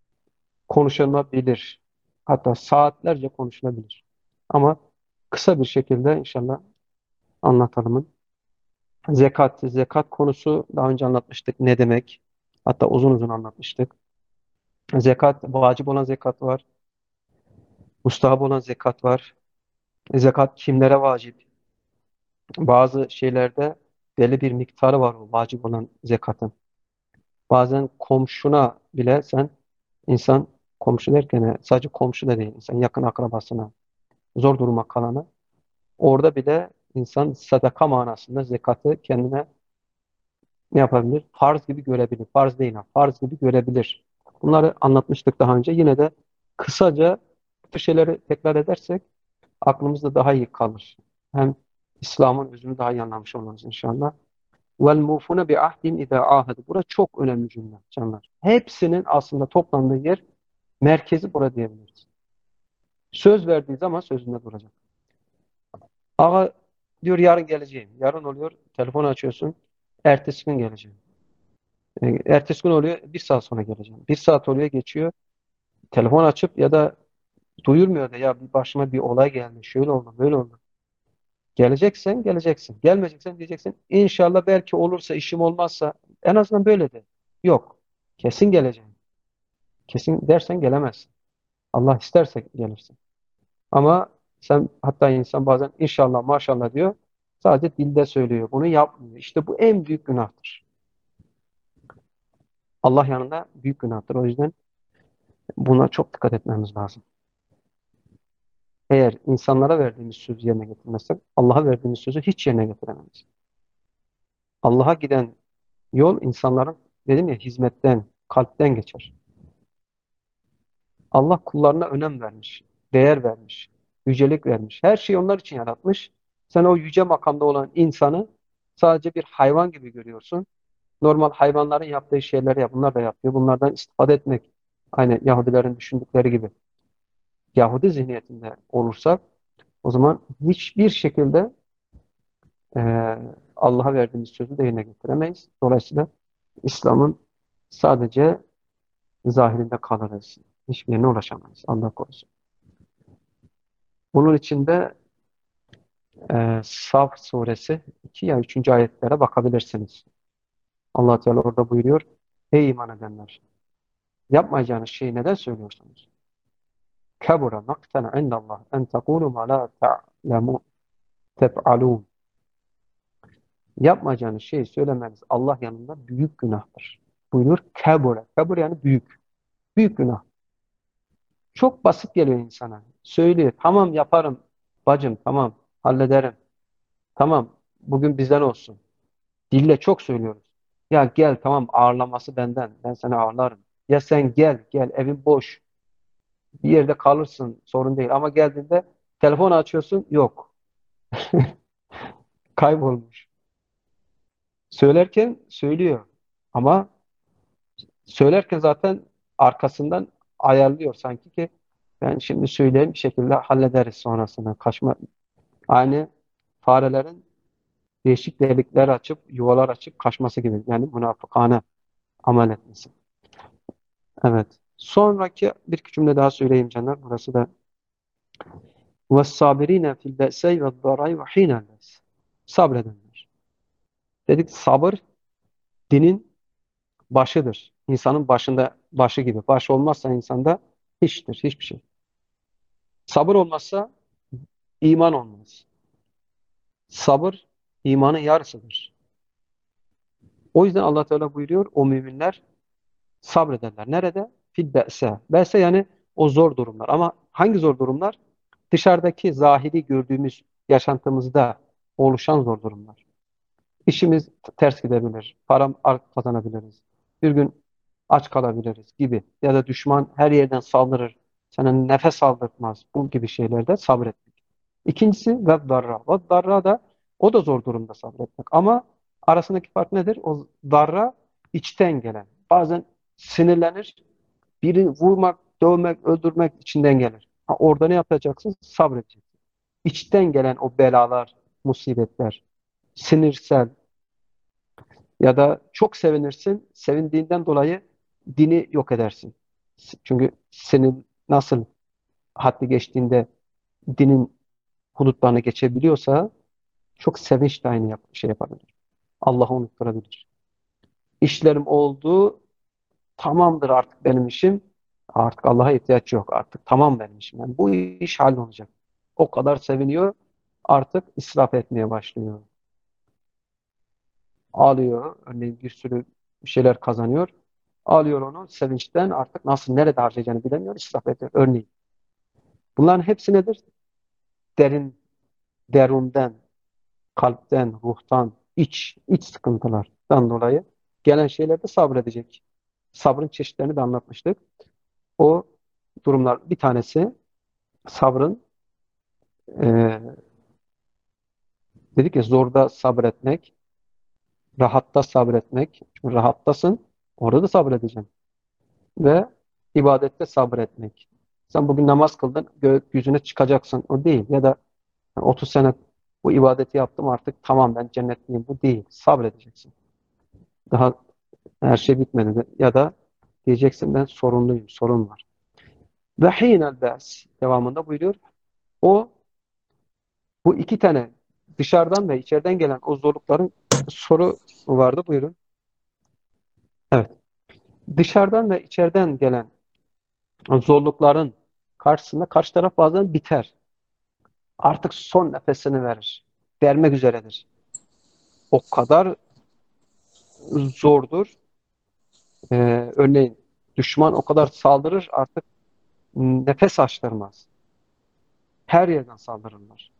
konuşulabilir. Hatta saatlerce konuşulabilir. Ama kısa bir şekilde inşallah anlatalım. Zekat, zekat konusu daha önce anlatmıştık. Ne demek? Hatta uzun uzun anlatmıştık. Zekat, vacip olan zekat var. Mustahap olan zekat var. Zekat kimlere vacip? Bazı şeylerde belli bir miktarı var o vacip olan zekatın. Bazen komşuna bile sen insan komşu derken e, sadece komşu da değil, insan yakın akrabasına, zor duruma kalana orada bile insan sadaka manasında zekatı kendine ne yapabilir? Farz gibi görebilir. Farz değil ama farz gibi görebilir. Bunları anlatmıştık daha önce. Yine de kısaca bu şeyleri tekrar edersek aklımızda daha iyi kalır. Hem İslam'ın özünü daha iyi anlamış oluruz inşallah. Vel mufune bi ahdin iza ahadu. Burası çok önemli cümle canlar. Hepsinin aslında toplandığı yer merkezi burada diyebiliriz. Söz verdiği zaman sözünde duracak. Ağa diyor yarın geleceğim. Yarın oluyor telefon açıyorsun. Ertesi gün geleceğim. E, ertesi gün oluyor bir saat sonra geleceğim. Bir saat oluyor geçiyor. Telefon açıp ya da duyurmuyor da ya bir başıma bir olay geldi. Şöyle oldu böyle oldu. Geleceksen geleceksin. Gelmeyeceksen diyeceksin. İnşallah belki olursa işim olmazsa en azından böyle de. Yok. Kesin geleceğim. Kesin dersen gelemezsin. Allah isterse gelirsin. Ama sen hatta insan bazen inşallah maşallah diyor. Sadece dilde söylüyor. Bunu yapmıyor. İşte bu en büyük günahtır. Allah yanında büyük günahtır. O yüzden buna çok dikkat etmemiz lazım. Eğer insanlara verdiğimiz sözü yerine getirmezsek Allah'a verdiğimiz sözü hiç yerine getiremeyiz. Allah'a giden yol insanların dedim ya hizmetten, kalpten geçer. Allah kullarına önem vermiş, değer vermiş, yücelik vermiş. Her şeyi onlar için yaratmış. Sen o yüce makamda olan insanı sadece bir hayvan gibi görüyorsun. Normal hayvanların yaptığı şeyleri ya bunlar da yapıyor. Bunlardan istifade etmek. Aynı Yahudilerin düşündükleri gibi. Yahudi zihniyetinde olursak o zaman hiçbir şekilde eee, Allah'a verdiğimiz sözü de yerine getiremeyiz. Dolayısıyla İslam'ın sadece zahirinde kalırız. Hiçbir yerine ulaşamayız. Allah korusun. Bunun için de eee Saf suresi iki ya üçüncü ayetlere bakabilirsiniz. Allah Teala orada buyuruyor. Ey iman edenler! Yapmayacağınız şeyi neden söylüyorsunuz? Kebura makten indallah en tekulu ma la ta'lemu tef'alun. Yapmayacağınız şeyi söylemeniz Allah yanında büyük günahtır. Buyuruyor kebura. Kebura yani büyük. Büyük günah. Çok basit geliyor insana. Söylüyor. Tamam yaparım. Bacım tamam. Hallederim. Tamam. Bugün bizden olsun. Dille çok söylüyoruz. Ya gel tamam ağırlaması benden. Ben seni ağırlarım. Ya sen gel gel evin boş. Bir yerde kalırsın sorun değil. Ama geldiğinde telefon açıyorsun yok. Kaybolmuş. Söylerken söylüyor. Ama söylerken zaten arkasından ayarlıyor sanki ki ben şimdi söyleyeyim bir şekilde hallederiz sonrasını. Kaçma. Aynı farelerin değişik delikler açıp yuvalar açıp kaçması gibi. Yani münafıkane amel etmesi. Evet. Sonraki bir iki cümle daha söyleyeyim canlar. Burası da وَالصَّابِر۪ينَ فِي الْبَأْسَيْ وَالضَّرَيْ وَح۪ينَ الْبَأْسِ Sabredenler. Dedik sabır dinin başıdır. İnsanın başında başı gibi. Baş olmazsa insanda hiçtir, hiçbir şey. Sabır olmazsa iman olmaz. Sabır imanın yarısıdır. O yüzden Allah Teala buyuruyor o müminler sabrederler. Nerede? Fil be'se. Be'se yani o zor durumlar. Ama hangi zor durumlar? Dışarıdaki zahiri gördüğümüz yaşantımızda oluşan zor durumlar. İşimiz ters gidebilir. Param az kazanabiliriz. Bir gün aç kalabiliriz gibi. Ya da düşman her yerden saldırır. Sana nefes aldırtmaz. Bu gibi şeylerde sabretmek. İkincisi gaddarra. Gaddarra da o da zor durumda sabretmek. Ama arasındaki fark nedir? O darra içten gelen. Bazen sinirlenir. Biri vurmak, dövmek, öldürmek içinden gelir. Ha, orada ne yapacaksın? Sabredeceksin. İçten gelen o belalar, musibetler, sinirsel, ya da çok sevinirsin. Sevindiğinden dolayı dini yok edersin. Çünkü senin nasıl haddi geçtiğinde dinin hudutlarını geçebiliyorsa çok sevinç de aynı yap şey yapabilir. Allah'ı unutturabilir. İşlerim oldu, tamamdır artık benim işim. Artık Allah'a ihtiyaç yok artık. Tamam benim işim. Yani bu iş hallolacak. O kadar seviniyor, artık israf etmeye başlıyor. Alıyor, örneğin bir sürü bir şeyler kazanıyor. Alıyor onu sevinçten artık nasıl nerede harcayacağını bilemiyor, israf ediyor. Örneğin. Bunların hepsi nedir? Derin, derundan, kalpten, ruhtan, iç, iç sıkıntılardan dolayı gelen şeylerde sabredecek. Sabrın çeşitlerini de anlatmıştık. O durumlar bir tanesi sabrın e, dedik ya zorda sabretmek, rahatta sabretmek. Çünkü rahattasın, orada da sabredeceksin. Ve ibadette sabretmek. Sen bugün namaz kıldın, gökyüzüne çıkacaksın. O değil. Ya da otuz sene bu ibadeti yaptım artık tamam ben cennetliyim. Bu değil. Sabredeceksin. Daha her şey bitmedi. Ya da diyeceksin ben sorumluyum. Sorun var. Ve hînel bâs devamında buyuruyor. O bu iki tane dışarıdan ve içeriden gelen o zorlukların soru vardı. Buyurun. Evet. Dışarıdan ve içeriden gelen zorlukların karşısında karşı taraf bazen biter. Artık son nefesini verir. Vermek üzeredir. O kadar zordur. Ee, örneğin düşman o kadar saldırır artık nefes açtırmaz. Her yerden saldırırlar.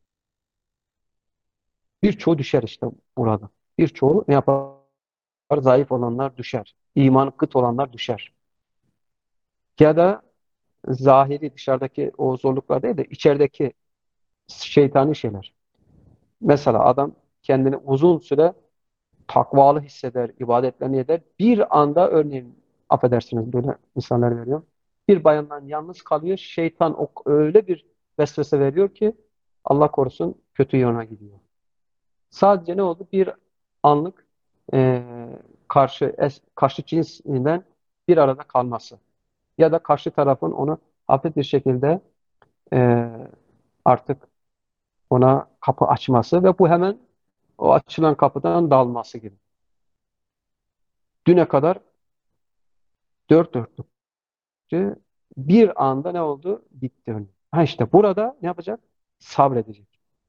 Birçoğu düşer işte burada. Birçoğu ne yapar? Zayıf olanlar düşer. İmanı kıt olanlar düşer. Ya da zahiri dışarıdaki o zorluklar değil de içerideki şeytani şeyler. Mesela adam kendini uzun süre takvalı hisseder, ibadetlerini eder. Bir anda örneğin affedersiniz böyle misaller veriyorum. Bir bayandan yalnız kalıyor. Şeytan o, öyle bir vesvese veriyor ki Allah korusun kötü yöne gidiyor. Sadece ne oldu? Bir anlık eee, karşı es, karşı cinsinden bir arada kalması. Ya da karşı tarafın onu hafif bir şekilde eee, artık ona kapı açması ve bu hemen o açılan kapıdan dalması gibi. Düne kadar dört dörtlük bir anda ne oldu? Bitti önü. Ha işte burada ne yapacak? Sabredecek.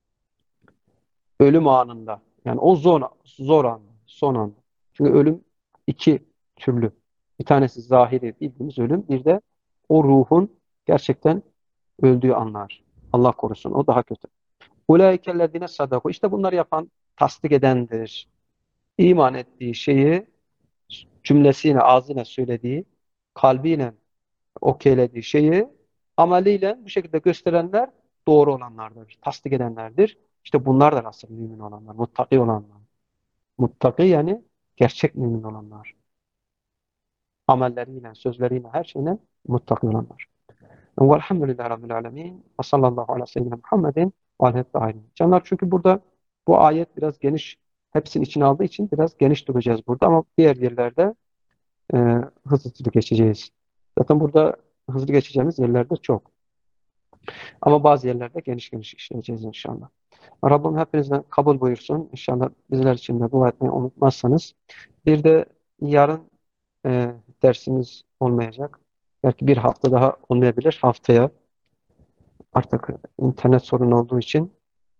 Ölüm anında. Yani o zor, zor anda, son anda. Çünkü ölüm iki türlü. Bir tanesi zahiri bildiğimiz ölüm. Bir de o ruhun gerçekten öldüğü anlar. Allah korusun. O daha kötü. Ulaikellezine sadaku. İşte bunları yapan tasdik edendir. İman ettiği şeyi cümlesiyle ağzıyla söylediği, kalbiyle okeylediği şeyi ameliyle bu şekilde gösterenler doğru olanlardır. Tasdik edenlerdir. İşte bunlar da asıl mümin olanlar, muttaki olanlar. Muttaki yani gerçek mümin olanlar. Amelleriyle, sözleriyle, her şeyle muttaki olanlar. Velhamdülillahi Rabbil Alemin. Ve sallallahu ala seyyidina Muhammedin ve aleyhi. Canlar çünkü burada bu ayet biraz geniş, hepsini içine aldığı için biraz geniş duracağız burada ama diğer yerlerde e, hızlı hızlı geçeceğiz. Zaten burada hızlı geçeceğimiz yerlerde çok. Ama bazı yerlerde geniş geniş işleyeceğiz inşallah. Rabbim hepinizden kabul buyursun. İnşallah bizler için de dua etmeyi unutmazsanız. Bir de yarın e, dersimiz olmayacak. Belki bir hafta daha olmayabilir haftaya. Artık internet sorunu olduğu için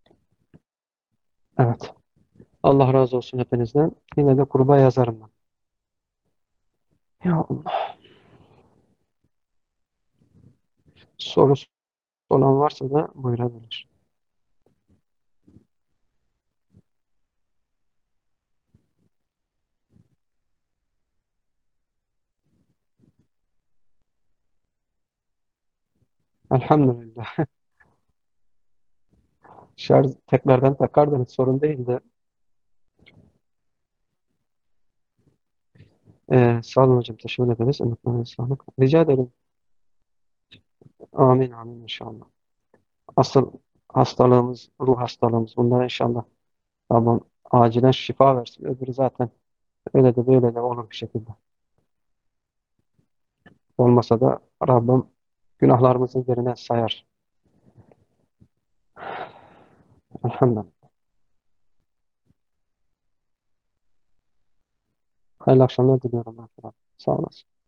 evet. Allah razı olsun hepinizden. Yine de gruba yazarım ben. Ya Allah. Sorusu olan varsa da buyurabilir. Elhamdülillah. Şarj tekrardan takardınız sorun değil de. Ee, sağ olun hocam. Teşekkür ederiz. Unutmayın sağlık. Rica ederim. Amin amin inşallah. Asıl hastalığımız, ruh hastalığımız. Bunlara inşallah Rabbim acilen şifa versin. Öbürü zaten öyle de böyle de olur bir şekilde. Olmasa da Rabbim günahlarımızın yerine sayar. Elhamdülillah. Hayırlı akşamlar diliyorum. Sağ olasın.